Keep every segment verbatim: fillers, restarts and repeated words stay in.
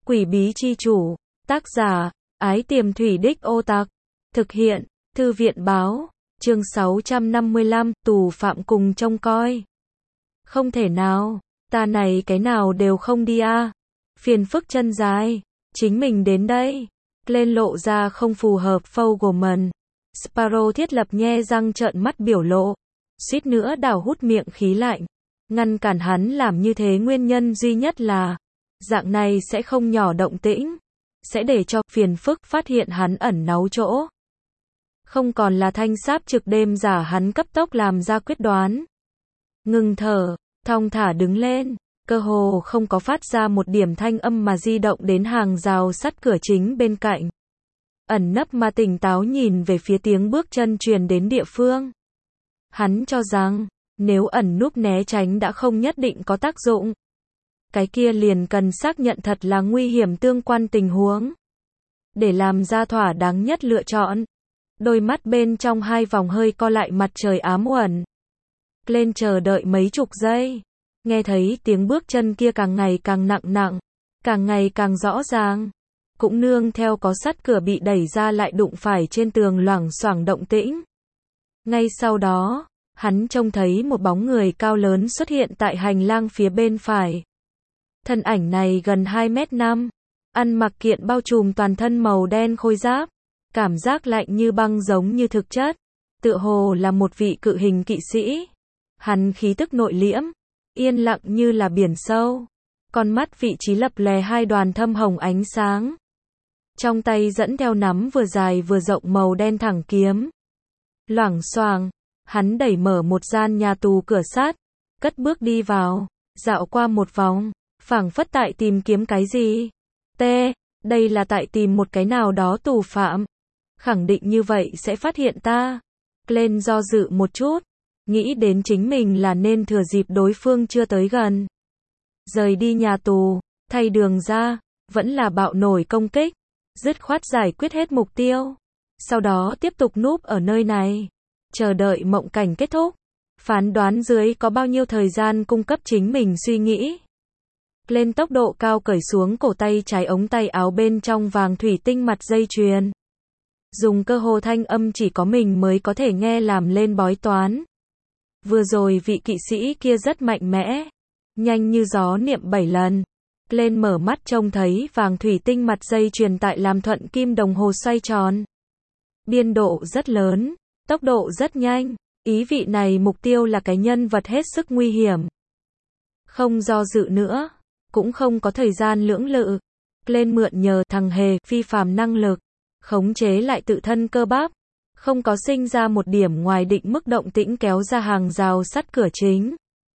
Quỷ bí chi chủ, tác giả, Ái Tiềm Thủy Đích Ô Tặc, thực hiện, Thư viện báo, chương sáu trăm năm mươi lăm, tù phạm cùng trông coi. Không thể nào, ta này cái nào đều không đi a. À. Phiền phức chân dài, chính mình đến đây. Lên lộ ra không phù hợp Fogelman. Sparrow thiết lập nhe răng trợn mắt biểu lộ, suýt nữa đảo hút miệng khí lạnh. Ngăn cản hắn làm như thế nguyên nhân duy nhất là, dạng này sẽ không nhỏ động tĩnh, sẽ để cho phiền phức phát hiện hắn ẩn náu chỗ. Không còn là thanh sáp trực đêm giả, hắn cấp tốc làm ra quyết đoán. Ngừng thở, thong thả đứng lên, cơ hồ không có phát ra một điểm thanh âm mà di động đến hàng rào sắt cửa chính bên cạnh. Ẩn nấp mà tỉnh táo nhìn về phía tiếng bước chân truyền đến địa phương. Hắn cho rằng, nếu ẩn núp né tránh đã không nhất định có tác dụng, cái kia liền cần xác nhận thật là nguy hiểm tương quan tình huống. Để làm ra thỏa đáng nhất lựa chọn, đôi mắt bên trong hai vòng hơi co lại, mặt trời ám uẩn. Lên chờ đợi mấy chục giây, nghe thấy tiếng bước chân kia càng ngày càng nặng nặng, càng ngày càng rõ ràng. Cũng nương theo có sắt cửa bị đẩy ra lại đụng phải trên tường loảng xoảng động tĩnh. Ngay sau đó, hắn trông thấy một bóng người cao lớn xuất hiện tại hành lang phía bên phải. Thân ảnh này gần hai mét năm, ăn mặc kiện bao trùm toàn thân màu đen khôi giáp, cảm giác lạnh như băng giống như thực chất, tựa hồ là một vị cự hình kỵ sĩ. Hắn khí tức nội liễm, yên lặng như là biển sâu, con mắt vị trí lập lè hai đoàn thâm hồng ánh sáng. Trong tay dẫn theo nắm vừa dài vừa rộng màu đen thẳng kiếm. Loảng xoảng, hắn đẩy mở một gian nhà tù cửa sắt, cất bước đi vào, dạo qua một vòng, phảng phất tại tìm kiếm cái gì. T, đây là tại tìm một cái nào đó tù phạm. Khẳng định như vậy sẽ phát hiện ta. Glenn do dự một chút, nghĩ đến chính mình là nên thừa dịp đối phương chưa tới gần, rời đi nhà tù, thay đường ra, vẫn là bạo nổi công kích, dứt khoát giải quyết hết mục tiêu. Sau đó tiếp tục núp ở nơi này, chờ đợi mộng cảnh kết thúc. Phán đoán dưới có bao nhiêu thời gian cung cấp chính mình suy nghĩ. Lên tốc độ cao cởi xuống cổ tay trái ống tay áo bên trong vàng thủy tinh mặt dây chuyền. Dùng cơ hồ thanh âm chỉ có mình mới có thể nghe làm lên bói toán. Vừa rồi vị kỵ sĩ kia rất mạnh mẽ, nhanh như gió niệm bảy lần. Lên mở mắt trông thấy vàng thủy tinh mặt dây chuyền tại làm thuận kim đồng hồ xoay tròn. Biên độ rất lớn, tốc độ rất nhanh, ý vị này mục tiêu là cái nhân vật hết sức nguy hiểm. Không do dự nữa, cũng không có thời gian lưỡng lự. Lên mượn nhờ thằng hề phi phàm năng lực, khống chế lại tự thân cơ bắp, không có sinh ra một điểm ngoài định mức động tĩnh kéo ra hàng rào sắt cửa chính.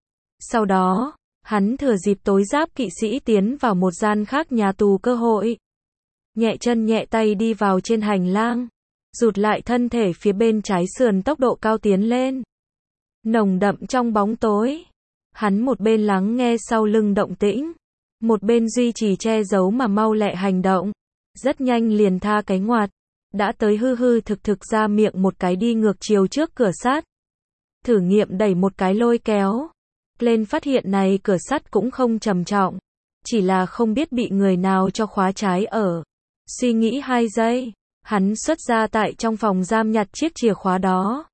Sau đó, hắn thừa dịp tối giáp kỵ sĩ tiến vào một gian khác nhà tù cơ hội. Nhẹ chân nhẹ tay đi vào trên hành lang, rụt lại thân thể phía bên trái sườn, tốc độ cao tiến lên. Nồng đậm trong bóng tối, hắn một bên lắng nghe sau lưng động tĩnh, một bên duy trì che giấu mà mau lẹ hành động. Rất nhanh liền tha cái ngoặt, đã tới hư hư thực thực ra miệng một cái đi ngược chiều trước cửa sắt. Thử nghiệm đẩy một cái lôi kéo. Lên phát hiện này cửa sắt cũng không trầm trọng, chỉ là không biết bị người nào cho khóa trái ở. Suy nghĩ hai giây, hắn xuất ra tại trong phòng giam nhặt chiếc chìa khóa đó,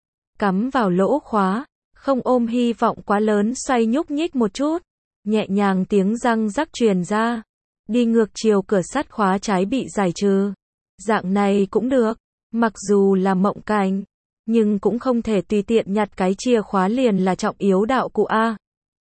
cắm vào lỗ khóa, không ôm hy vọng quá lớn, xoay nhúc nhích một chút, nhẹ nhàng tiếng răng rắc truyền ra. Đi ngược chiều cửa sắt khóa trái bị giải trừ. Dạng này cũng được, mặc dù là mộng cảnh, nhưng cũng không thể tùy tiện nhặt cái chìa khóa liền là trọng yếu đạo cụ a.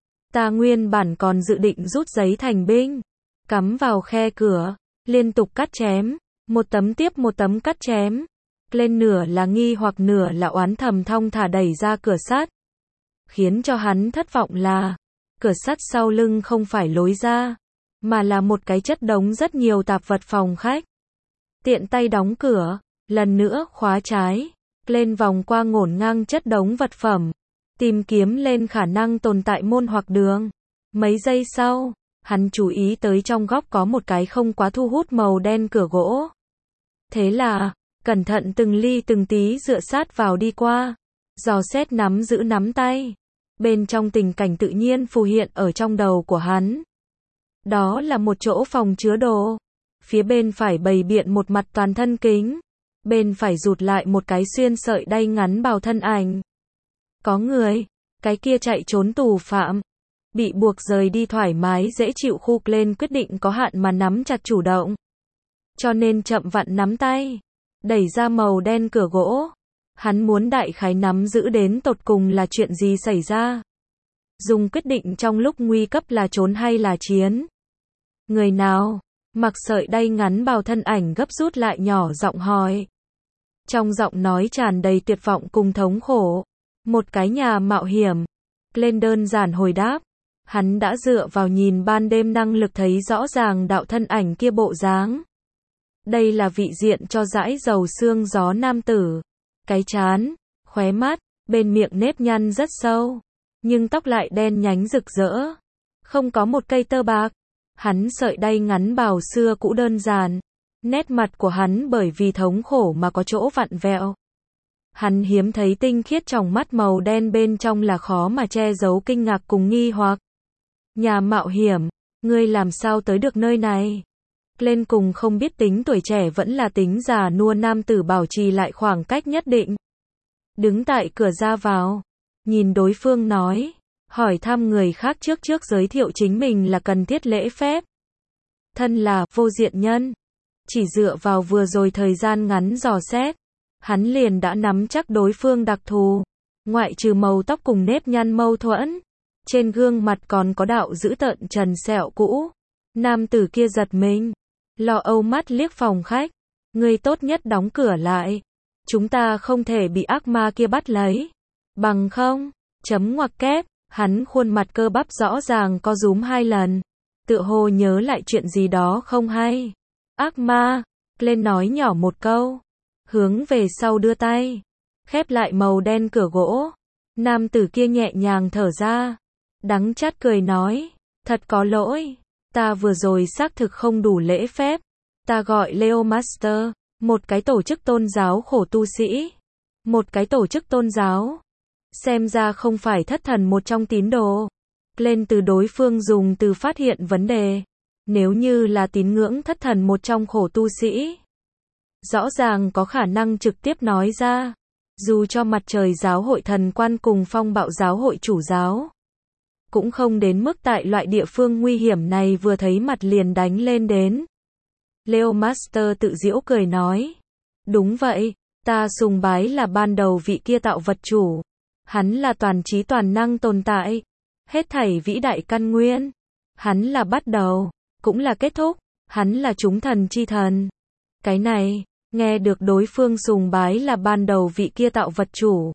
Ta nguyên bản còn dự định rút giấy thành binh, cắm vào khe cửa, liên tục cắt chém, một tấm tiếp một tấm cắt chém. Lên nửa là nghi hoặc nửa là oán thầm thong thả đẩy ra cửa sắt. Khiến cho hắn thất vọng là, cửa sắt sau lưng không phải lối ra, mà là một cái chất đống rất nhiều tạp vật phòng khách. Tiện tay đóng cửa, lần nữa khóa trái. Lên vòng qua ngổn ngang chất đống vật phẩm, tìm kiếm lên khả năng tồn tại môn hoặc đường. Mấy giây sau, hắn chú ý tới trong góc có một cái không quá thu hút màu đen cửa gỗ. Thế là, cẩn thận từng ly từng tí dựa sát vào đi qua, dò xét nắm giữ nắm tay. Bên trong tình cảnh tự nhiên phù hiện ở trong đầu của hắn. Đó là một chỗ phòng chứa đồ. Phía bên phải bày biện một mặt toàn thân kính. Bên phải rụt lại một cái xuyên sợi đay ngắn bào thân ảnh. Có người. Cái kia chạy trốn tù phạm. Bị buộc rời đi thoải mái dễ chịu khu lên quyết định có hạn mà nắm chặt chủ động. Cho nên chậm vặn nắm tay. Đẩy ra màu đen cửa gỗ. Hắn muốn đại khái nắm giữ đến tột cùng là chuyện gì xảy ra. Dùng quyết định trong lúc nguy cấp là trốn hay là chiến. Người nào? Mặc sợi đay ngắn bào thân ảnh gấp rút lại nhỏ giọng hỏi. Trong giọng nói tràn đầy tuyệt vọng cùng thống khổ. Một cái nhà mạo hiểm. Lên đơn giản hồi đáp. Hắn đã dựa vào nhìn ban đêm năng lực thấy rõ ràng đạo thân ảnh kia bộ dáng. Đây là vị diện cho dãi dầu xương gió nam tử. Cái trán, khóe mắt, bên miệng nếp nhăn rất sâu. Nhưng tóc lại đen nhánh rực rỡ. Không có một cây tơ bạc. Hắn sợi đay ngắn bào xưa cũ đơn giản. Nét mặt của hắn bởi vì thống khổ mà có chỗ vặn vẹo. Hắn hiếm thấy tinh khiết trong mắt màu đen bên trong là khó mà che giấu kinh ngạc cùng nghi hoặc. Nhà mạo hiểm, ngươi làm sao tới được nơi này? Lên cùng không biết tính tuổi trẻ vẫn là tính già nua nam tử bảo trì lại khoảng cách nhất định. Đứng tại cửa ra vào, nhìn đối phương nói, hỏi thăm người khác trước trước giới thiệu chính mình là cần thiết lễ phép. Thân là vô diện nhân, chỉ dựa vào vừa rồi thời gian ngắn dò xét, hắn liền đã nắm chắc đối phương đặc thù, ngoại trừ màu tóc cùng nếp nhăn mâu thuẫn, trên gương mặt còn có đạo dữ tợn trần sẹo cũ. Nam tử kia giật mình, lo âu mắt liếc phòng khách, ngươi tốt nhất đóng cửa lại, chúng ta không thể bị ác ma kia bắt lấy, bằng không, chấm ngoặc kép, hắn khuôn mặt cơ bắp rõ ràng co rúm hai lần, tựa hồ nhớ lại chuyện gì đó không hay. Ác ma, lên nói nhỏ một câu, hướng về sau đưa tay, khép lại màu đen cửa gỗ. Nam tử kia nhẹ nhàng thở ra, đắng chát cười nói, thật có lỗi, ta vừa rồi xác thực không đủ lễ phép, ta gọi Leo Master, một cái tổ chức tôn giáo khổ tu sĩ, một cái tổ chức tôn giáo, xem ra không phải thất thần một trong tín đồ. Lên từ đối phương dùng từ phát hiện vấn đề, nếu như là tín ngưỡng thất thần một trong khổ tu sĩ, rõ ràng có khả năng trực tiếp nói ra, dù cho mặt trời giáo hội thần quan cùng phong bạo giáo hội chủ giáo, cũng không đến mức tại loại địa phương nguy hiểm này vừa thấy mặt liền đánh lên đến. Leo Master tự giễu cười nói, đúng vậy, ta sùng bái là ban đầu vị kia tạo vật chủ, hắn là toàn trí toàn năng tồn tại, hết thảy vĩ đại căn nguyên, hắn là bắt đầu, cũng là kết thúc, hắn là chúng thần chi thần. Cái này, nghe được đối phương sùng bái là ban đầu vị kia tạo vật chủ.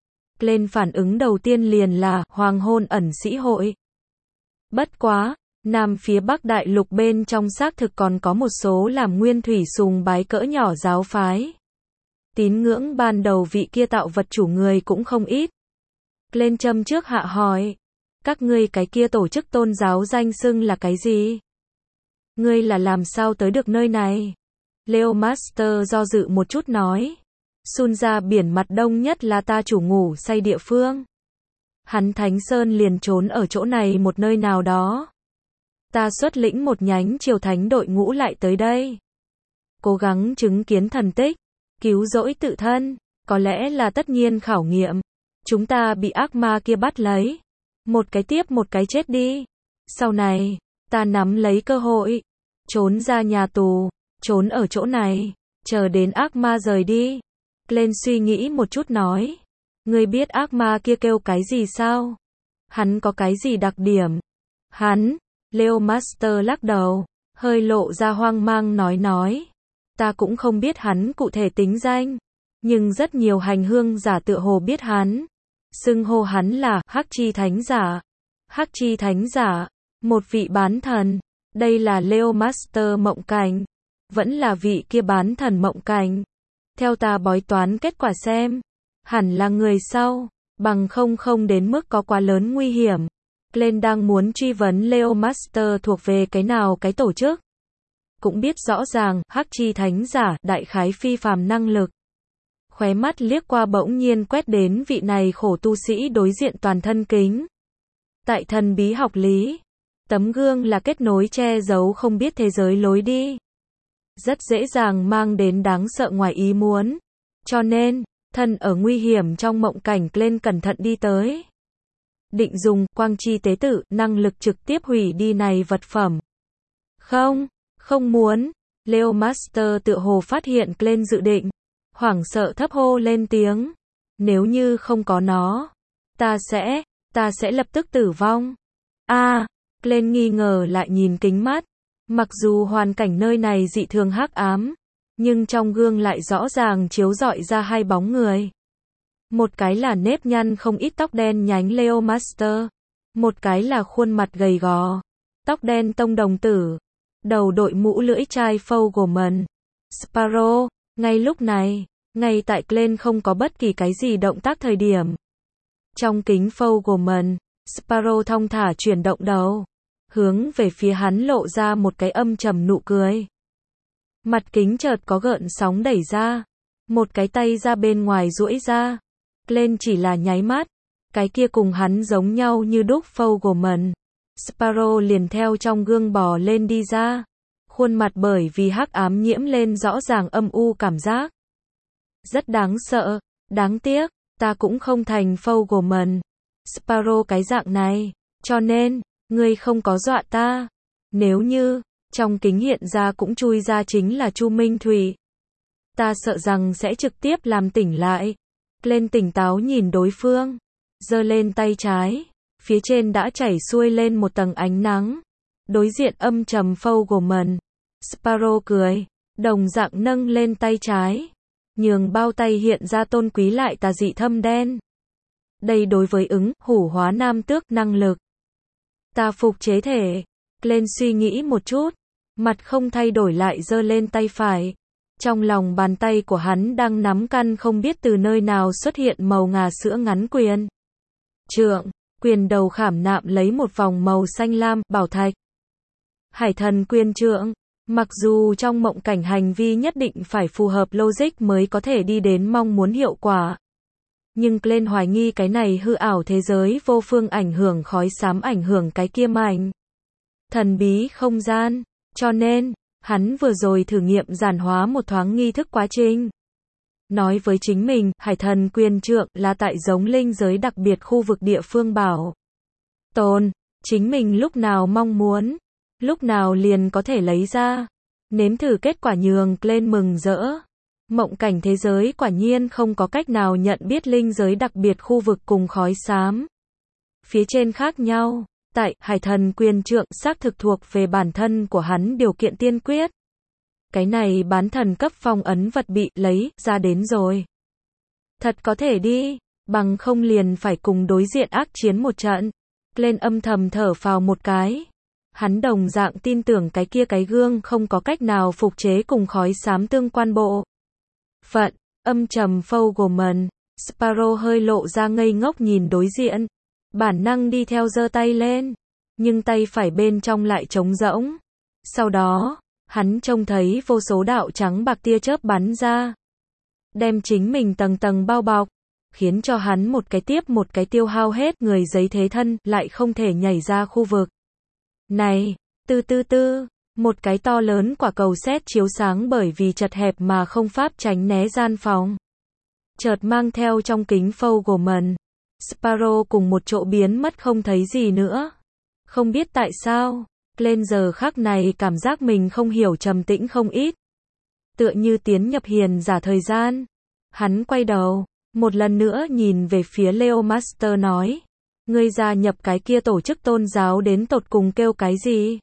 Lên phản ứng đầu tiên liền là hoàng hôn ẩn sĩ hội. Bất quá, Nam phía Bắc đại lục bên trong xác thực còn có một số làm nguyên thủy sùng bái cỡ nhỏ giáo phái. Tín ngưỡng ban đầu vị kia tạo vật chủ người cũng không ít. Lên châm trước hạ hỏi, các ngươi cái kia tổ chức tôn giáo danh xưng là cái gì? Ngươi là làm sao tới được nơi này? Leo Master do dự một chút nói, Sun ra biển mặt đông nhất là ta chủ ngủ say địa phương. Hắn Thánh Sơn liền trốn ở chỗ này một nơi nào đó. Ta xuất lĩnh một nhánh triều thánh đội ngũ lại tới đây. Cố gắng chứng kiến thần tích, cứu rỗi tự thân, có lẽ là tất nhiên khảo nghiệm. Chúng ta bị ác ma kia bắt lấy. Một cái tiếp một cái chết đi. Sau này, ta nắm lấy cơ hội, trốn ra nhà tù, trốn ở chỗ này, chờ đến ác ma rời đi. Lên suy nghĩ một chút nói, ngươi biết ác ma kia kêu cái gì sao? Hắn có cái gì đặc điểm? Hắn, Leo Master lắc đầu, hơi lộ ra hoang mang nói nói, ta cũng không biết hắn cụ thể tính danh, nhưng rất nhiều hành hương giả tựa hồ biết hắn, xưng hô hắn là Hắc Chi Thánh Giả. Hắc Chi Thánh Giả, một vị bán thần, đây là Leo Master mộng cảnh, vẫn là vị kia bán thần mộng cảnh. Theo ta bói toán kết quả xem, hẳn là người sau, bằng không không đến mức có quá lớn nguy hiểm. Glenn đang muốn truy vấn Leo Master thuộc về cái nào cái tổ chức. Cũng biết rõ ràng, Hắc Chi Thánh Giả, đại khái phi phàm năng lực. Khóe mắt liếc qua bỗng nhiên quét đến vị này khổ tu sĩ đối diện toàn thân kính. Tại thần bí học lý, Tấm gương là kết nối che giấu không biết thế giới lối đi. Rất dễ dàng mang đến đáng sợ ngoài ý muốn. Cho nên, thân ở nguy hiểm trong mộng cảnh, Glenn cẩn thận đi tới. Định dùng quang chi tế tự, năng lực trực tiếp hủy đi này vật phẩm. Không, không muốn. Leo Master tựa hồ phát hiện Glenn dự định. Hoảng sợ thấp hô lên tiếng. Nếu như không có nó, ta sẽ, ta sẽ lập tức tử vong. A, à, Glenn nghi ngờ lại nhìn kính mắt. Mặc dù hoàn cảnh nơi này dị thường hắc ám, nhưng trong gương lại rõ ràng chiếu rọi ra hai bóng người. Một cái là nếp nhăn không ít tóc đen nhánh Leo Master, một cái là khuôn mặt gầy gò, tóc đen tông đồng tử, đầu đội mũ lưỡi chai Fogelman. Sparrow, ngay lúc này, ngay tại Glenn không có bất kỳ cái gì động tác thời điểm. Trong kính Fogelman, Sparrow thong thả chuyển động đầu, hướng về phía hắn lộ ra một cái âm trầm nụ cười. Mặt kính chợt có gợn sóng đẩy ra, một cái tay ra bên ngoài duỗi ra. Glenn chỉ là nháy mắt, cái kia cùng hắn giống nhau như đúc Fogelman. Sparrow liền theo trong gương bò lên đi ra. Khuôn mặt bởi vì hắc ám nhiễm lên rõ ràng âm u cảm giác. Rất đáng sợ, đáng tiếc, ta cũng không thành Fogelman. Sparrow cái dạng này, cho nên, ngươi không có dọa ta. Nếu như, trong kính hiện ra cũng chui ra chính là Chu Minh Thủy, ta sợ rằng sẽ trực tiếp làm tỉnh lại. Glenn tỉnh táo nhìn đối phương, giơ lên tay trái, phía trên đã chảy xuôi lên một tầng ánh nắng. Đối diện âm trầm Fogelman, Sparrow cười, đồng dạng nâng lên tay trái, nhường bao tay hiện ra tôn quý lại tà dị thâm đen. Đây đối với ứng hủ hóa nam tước năng lực. Ta phục chế thể. Glenn suy nghĩ một chút, mặt không thay đổi lại giơ lên tay phải. Trong lòng bàn tay của hắn đang nắm căn không biết từ nơi nào xuất hiện màu ngà sữa ngắn quyền trượng, quyền đầu khảm nạm lấy một vòng màu xanh lam, bảo thạch. Hải thần quyền trượng, mặc dù trong mộng cảnh hành vi nhất định phải phù hợp logic mới có thể đi đến mong muốn hiệu quả. Nhưng Glenn hoài nghi cái này hư ảo thế giới vô phương ảnh hưởng khói xám ảnh hưởng cái kia mảnh thần bí không gian, cho nên, hắn vừa rồi thử nghiệm giản hóa một thoáng nghi thức quá trình. Nói với chính mình, hải thần quyền trượng là tại giống linh giới đặc biệt khu vực địa phương bảo tồn, chính mình lúc nào mong muốn, lúc nào liền có thể lấy ra. Nếm thử kết quả nhường Glenn mừng rỡ. Mộng cảnh thế giới quả nhiên không có cách nào nhận biết linh giới đặc biệt khu vực cùng khói xám phía trên khác nhau. Tại hải thần quyền trượng xác thực thuộc về bản thân của hắn điều kiện tiên quyết. Cái này bán thần cấp phong ấn vật bị lấy ra đến rồi. Thật có thể đi, bằng không liền phải cùng đối diện ác chiến một trận. Glenn âm thầm thở phào một cái. Hắn đồng dạng tin tưởng cái kia cái gương không có cách nào phục chế cùng khói xám tương quan bộ phận. Âm trầm Fogelman, Sparrow hơi lộ ra ngây ngốc nhìn đối diện. Bản năng đi theo giơ tay lên, nhưng tay phải bên trong lại trống rỗng. Sau đó, hắn trông thấy vô số đạo trắng bạc tia chớp bắn ra, đem chính mình tầng tầng bao bọc, khiến cho hắn một cái tiếp một cái tiêu hao hết người giấy thế thân, lại không thể nhảy ra khu vực này. Tư tư tư, một cái to lớn quả cầu sét chiếu sáng bởi vì chật hẹp mà không pháp tránh né gian phòng. Chợt mang theo trong kính Fogelman, Sparrow cùng một chỗ biến mất không thấy gì nữa. Không biết tại sao, Glenn giờ khắc này cảm giác mình không hiểu trầm tĩnh không ít. Tựa như tiến nhập hiền giả thời gian. Hắn quay đầu, một lần nữa nhìn về phía Leo Master nói. Ngươi gia nhập cái kia tổ chức tôn giáo đến tột cùng kêu cái gì?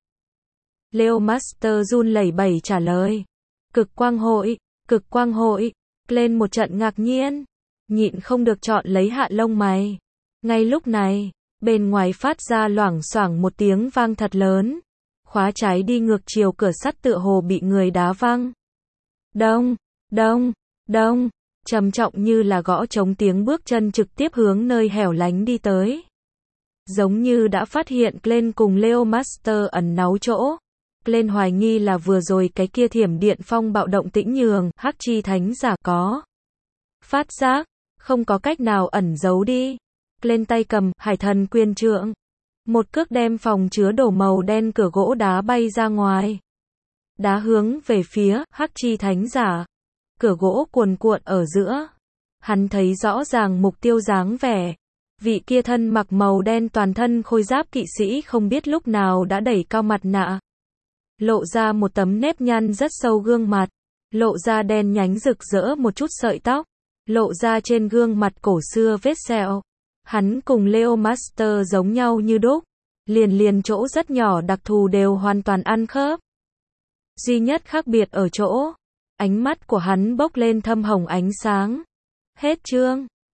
Leo Master run lẩy bẩy trả lời. Cực quang hội, cực quang hội. Glenn một trận ngạc nhiên, nhịn không được chọn lấy hạ lông mày. Ngay lúc này, bên ngoài phát ra loảng xoảng một tiếng vang thật lớn. Khóa trái đi ngược chiều cửa sắt tựa hồ bị người đá văng. Đông, đông, đông, trầm trọng như là gõ trống tiếng bước chân trực tiếp hướng nơi hẻo lánh đi tới. Giống như đã phát hiện Glenn cùng Leo Master ẩn náu chỗ. Glenn hoài nghi là vừa rồi cái kia thiểm điện phong bạo động tĩnh nhường, hắc chi thánh giả có phát giác, không có cách nào ẩn giấu đi. Glenn tay cầm hải thần quyền trượng, Một cước đem phòng chứa đồ màu đen cửa gỗ đá bay ra ngoài. Đá hướng về phía Hắc Chi Thánh Giả. Cửa gỗ cuồn cuộn ở giữa. Hắn thấy rõ ràng mục tiêu dáng vẻ. Vị kia thân mặc màu đen toàn thân khôi giáp kỵ sĩ không biết lúc nào đã đẩy cao mặt nạ. Lộ ra một tấm nếp nhăn rất sâu gương mặt. Lộ ra đen nhánh rực rỡ một chút sợi tóc. Lộ ra trên gương mặt cổ xưa vết sẹo. Hắn cùng Leo Master giống nhau như đúc. Liền liền chỗ rất nhỏ đặc thù đều hoàn toàn ăn khớp. Duy nhất khác biệt ở chỗ. Ánh mắt của hắn bốc lên thâm hồng ánh sáng. Hết chương.